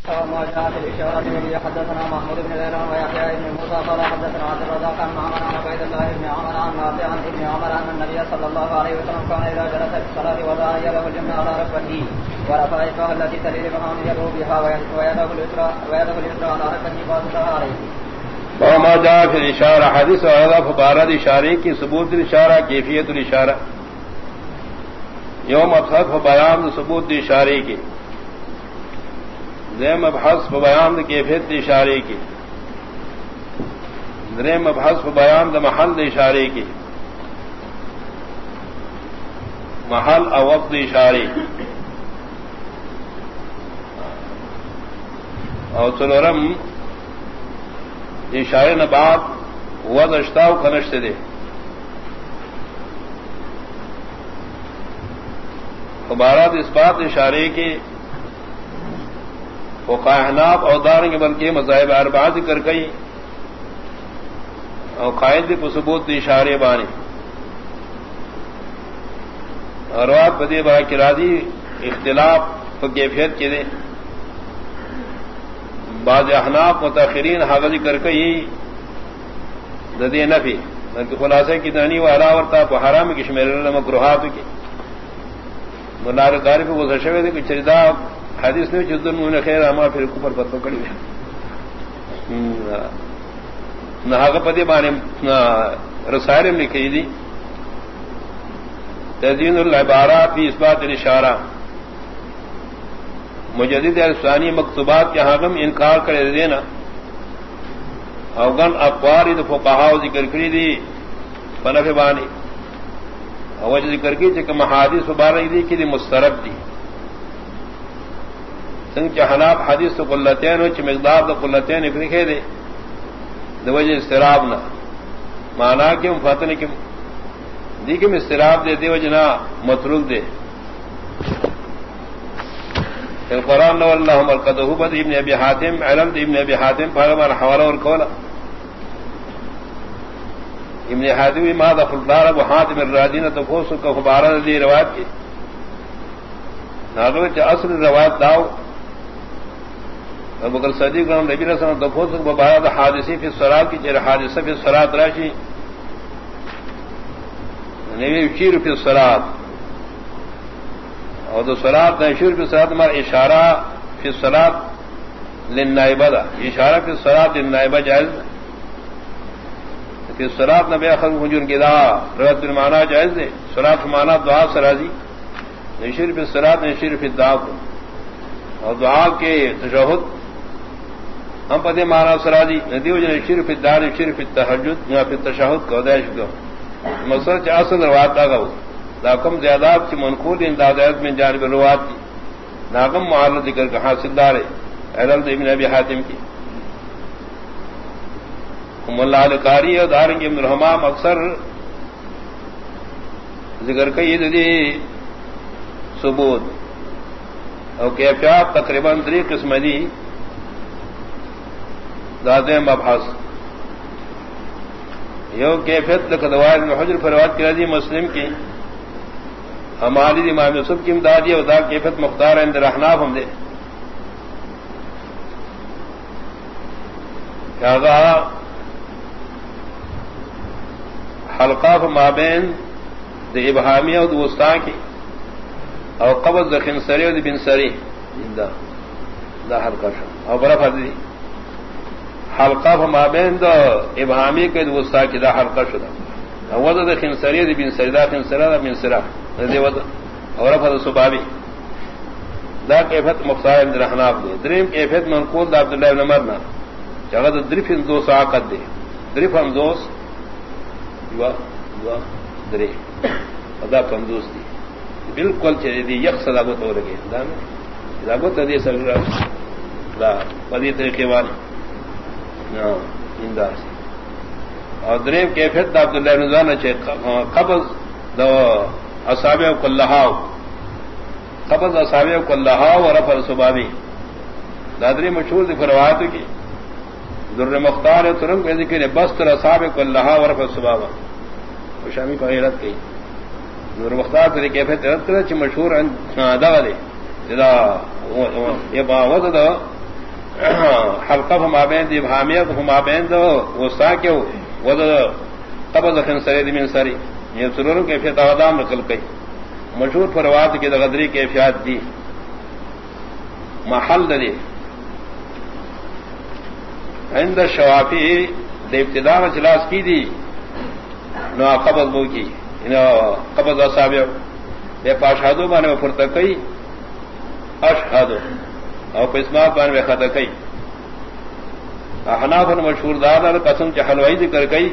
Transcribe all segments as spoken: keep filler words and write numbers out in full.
وما جاء في الإشارة الذي حدثنا محمود بن غيران ويحيى بن موسى قال حدثنا عبد الرزاق عن معمر عن عبيد الله بن عمر عن نافع عن ابن عمر أن النبي صلى الله عليه وسلم كان إذا جلس في الصلاة وضع يده اليمنى على ركبته ورفع إصبعه التي تلي ركبته يده بها ويده اليسرى ويده اليسرى على ركبته فأصبح عليه. وما جاء في الإشارة حدیث وغیرہ فبارد اشارے کی ثبوت الاشارہ کیفیت الاشارہ یوم ابحث بیان ثبوت اشارے کی ذیم ابحث بیان کیفیت اشارے کی ذیم ابحث بیان محل اشارے کی محل او وقت اشارے اور سلورم اشارے نبات وض اشتاو کنشت دے خبارات اس بات اشارے کے وقائناب اور داریں کے بلکہ مذاہب اربعہ ذکر گئی اور قائد کو ثبوت اشارے بانے اور رات بدی با کرادی اختلاف کیفیت کے دے بعض احناف متاخرین حاغ ذکر گئی ددی نفی بلکہ خلاصہ کی دانی و علاورتا کو حرام کی شمیر مکروہات کی منار کاری کو گزر شوے دے کہ چریدا حدیث نے جدن من خیر اما پھر کفر پر پکڑی نہ حق پدی بانے رسائل لکھی دی تزیین العبارات فی اثبات الاشارہ مجدد ثانی مکتوبات کے حاکم انکار کرے دینا اوغن اقوال فقہاء ذکر کری دی فنف بانی اور ذکر کی کہ محادث مبارک دی کہ دی مسترب دی سنگ کے حناب حدیث تو قلتین وچ مقدار دا قلتین لکھے دے دی وجہ استراب نہ مانا کہ مفاتن کی دی کہ استراب دے دی وجہ نہ مطلوب دے القرآن واللہ مرقدہ بد ابن ابی حاتم علم ابن ابی حاتم فارمان حوالہ اور کولا ابن حاتم ما دخل دار ابو حاتم الرادین تفوس کا خبارہ دی روایت کی ناغوچ اصل روایت داو ابو بکر صدیق رحمہ نبی رسول اللہ تفوس کا بارہ حادثی فی الصلاۃ کی چہر حادثہ فی الصلاۃ راشی نبی چیر فی الصلاۃ اور تو صلاۃ نشور فی الصلاۃ مر اشارہ فی الصلاۃ للنائبہ دا اشارہ فی الصلاۃ للنائبہ جائز فی الصلاۃ نبی اخر حجر گدا رد المعنی جائز ہے صلاۃ معنی دعا سرازی نشور فی الصلاۃ نشور فی الدعاء اور دعا کے تشہد ہم پدے معنی سرازی ندی وجہ نشور فی الدعاء نشور فی التہجد یا فی التشہد کو دائش کو مقصد اصل روایت آگا ہو ناکم زیادات کی منقول اندازات میں جانب روات کی ناکم معارض ذکر کا حاصل دار ہے علم ابن ابی حاتم کی ملا القاری اور دارنگ ابن الحمام اکثر ذکر کا یہ دی ثبوت اور کیفیات تقریباً تری قسم دی دادے مبحث یو کیفیت لکھدوائر میں حجر فروات کی رضی مسلم کی ہماری امام یوسف کی امدادی اور دا کیفیت مختار اندر احناف ہم دے کیا حلقہ مابین دے ابہامیہ اور دوستان کی اور قبض دا خنسری اور بن سری دا دا حلقہ شو اور برف حضری حلقہ مابین دا ابہامی کے دوستا کی دا حلقہ شدہ وضع دا خنسری اور بن سری دا خنسرہ دا بن سرہ اور افضل صبابی دا کیفیت مختار اندر احناف دے دریم کیفیت منقول دا عبداللہ ابن عمر نا چاہتا درف ان دو ساقت دے درف ہم دوست دوا دوا درے دا کمدوس دی بالکل چلے دی یک صدابت ہو لگے دا میں صدابت دی سر دا پدی طریقے والی نا اندار سے اور دریم کیفیت دا عبداللہ ابن عمر نا چاہتا قبض دا اصابع کو لہاو قبض اصابع کو لہاو اور رفع صبابی دادری مشہور دی فروایت کی در مختار ترنگ میں ذکر بستر اصابع کو لہاو اور رفع صبابہ وہ شامی فغیرت کی در مختار تری کیفیت رد کرے چی مشہور دا دے دا یہ باوت دا حلقہ مابین دی ابہامیت مابین دو وسطا کے ود قبض خنصری دی من سری یہ سرور کیفیت اعدام نقل کئی مشہور فروات کی غدری کیفیات دی محل دی عند شوافی دے ابتدا اجلاس کی دی نو قبض بو کی قبض اصابع بے پاشادو بانے فرتقی اشہدو اور قسمات بانے میں خطقی احناف مشہور دادا قسم چ حلوائی ذکر کئی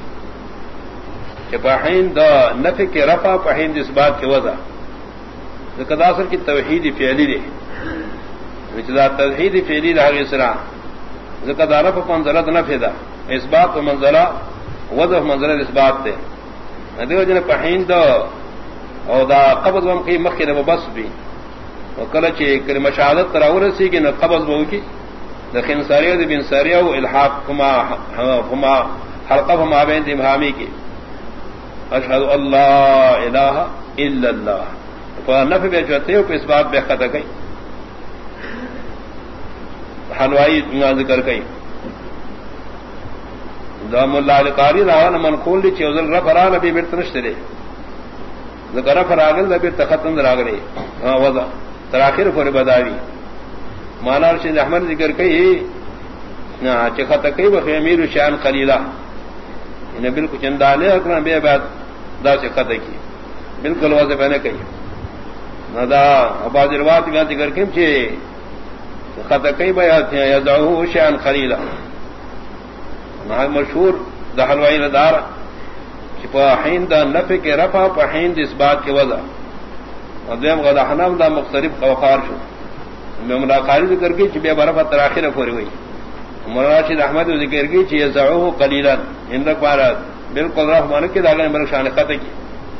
کہ پہین دا نفی کے رفع پہین اس بات کی وضع قداثر کی توحید فعلی دے توحید فعلی رہا اسرا زکدا رفع منزلت نفی دا اس بات و منزلہ وضع منزلت اس بات دے دیو جن پہین دا او دا قبض وم کی مخیر و بس بھی وکلا چی کلمہ شہادت تراور سی کہ نہ قبض بہو کی دا خنصریہ دی بن سریہ و الحاق ہما ہما حلقہ ہما بین دی ابہامی کی اشہد اللہ الہ الا اللہ فنفی بے چوتے ہو اس بات بے خطا کئی حلوائی ذکر کئی دام اللہ لقاری راوان منقول لی چیوزل رف را نبی بیرت نشترے ذکر رف راگل نبی تختم دراغلے وضع تراخیر فور بداوی مانا رشید احمد ذکر کئی چی خطا کئی بخی امیر شان خلیلہ انہیں بالکل چندالے اکرم بے بعد دا سے خطا کی بالکل وضع پہنے کئی دا بعض روایت میں ذکر کیم چی خطا کئی بیات ہیں یدعوه شان خلیلہ مشہور دا حلوائی ندار پا حین دا نفع کے رفع پا حین دا اس بات کے وضع دویم غدا حنام دا مختلف قوقار شو میں ملاقاری ذکر کی چی بے برفع تراخیر پوری ہوئی مراشد احمد ذکر کی چی یزعوه قلیلا ان رک بارات بالکل رفع مانک کی داغن برک شان خطا کی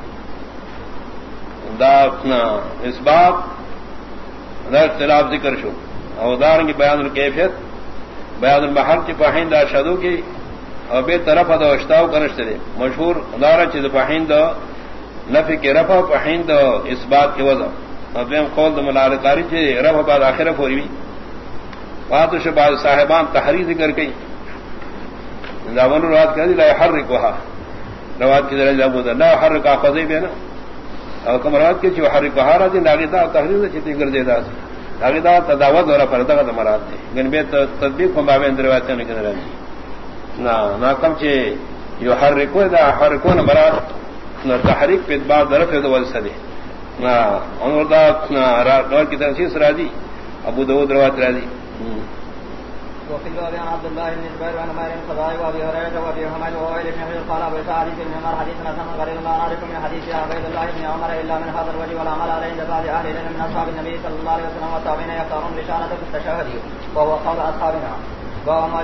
دا اس بات دا اختلاف ذکر شو او دارنگی بیان الکیفیت بیان المحل کی پاہین دا شدو کی اور بے طرف دا اشتاو کنشتے دے مشہور دارا چیز پاہین دا نفی کے رفع پاہین دا اس بات کی وضع اور بیم قول دا ملالکاری چیز رفع بعد آخرہ پوری بھی واتو شباز صاحبان تحریر ذکر کئی دامن روات کہا دی لا یحرک وہا روات کی ذرا جابو دا لا یحرک آخوضی بینا اور کم روات کی چیز حرک وہا را دی ناگی دا تحریر دا چیتی کر دے دا آگے دا تداوت اور پردہ کا مراد ہے گن بے تطبیق کو بابے اندر روایتیں نہیں کر رہی نہ نہ کم چے جو ہر رکو دا ہر رکو نہ مراد نہ تحریک پہ بعد درف ہے تو وجہ دے نہ اور دا نہ کی تنسیص راضی ابو داؤد روایت راضی وفي الباب عن عبد الله بن جبير وعن مالك الخزاعي وابي هريره وابي حميد ووائل بن حجر قال ابو سعيد بن عمر حديثنا سمع غريب ما نعرف من حديث عبيد الله بن عمر الا من هذا الوجه والعمل عليه عند بعض اهل العلم من اصحاب النبي صلى الله عليه وسلم والتابعين يختارون لشانه التشهد وهو قول اصحابنا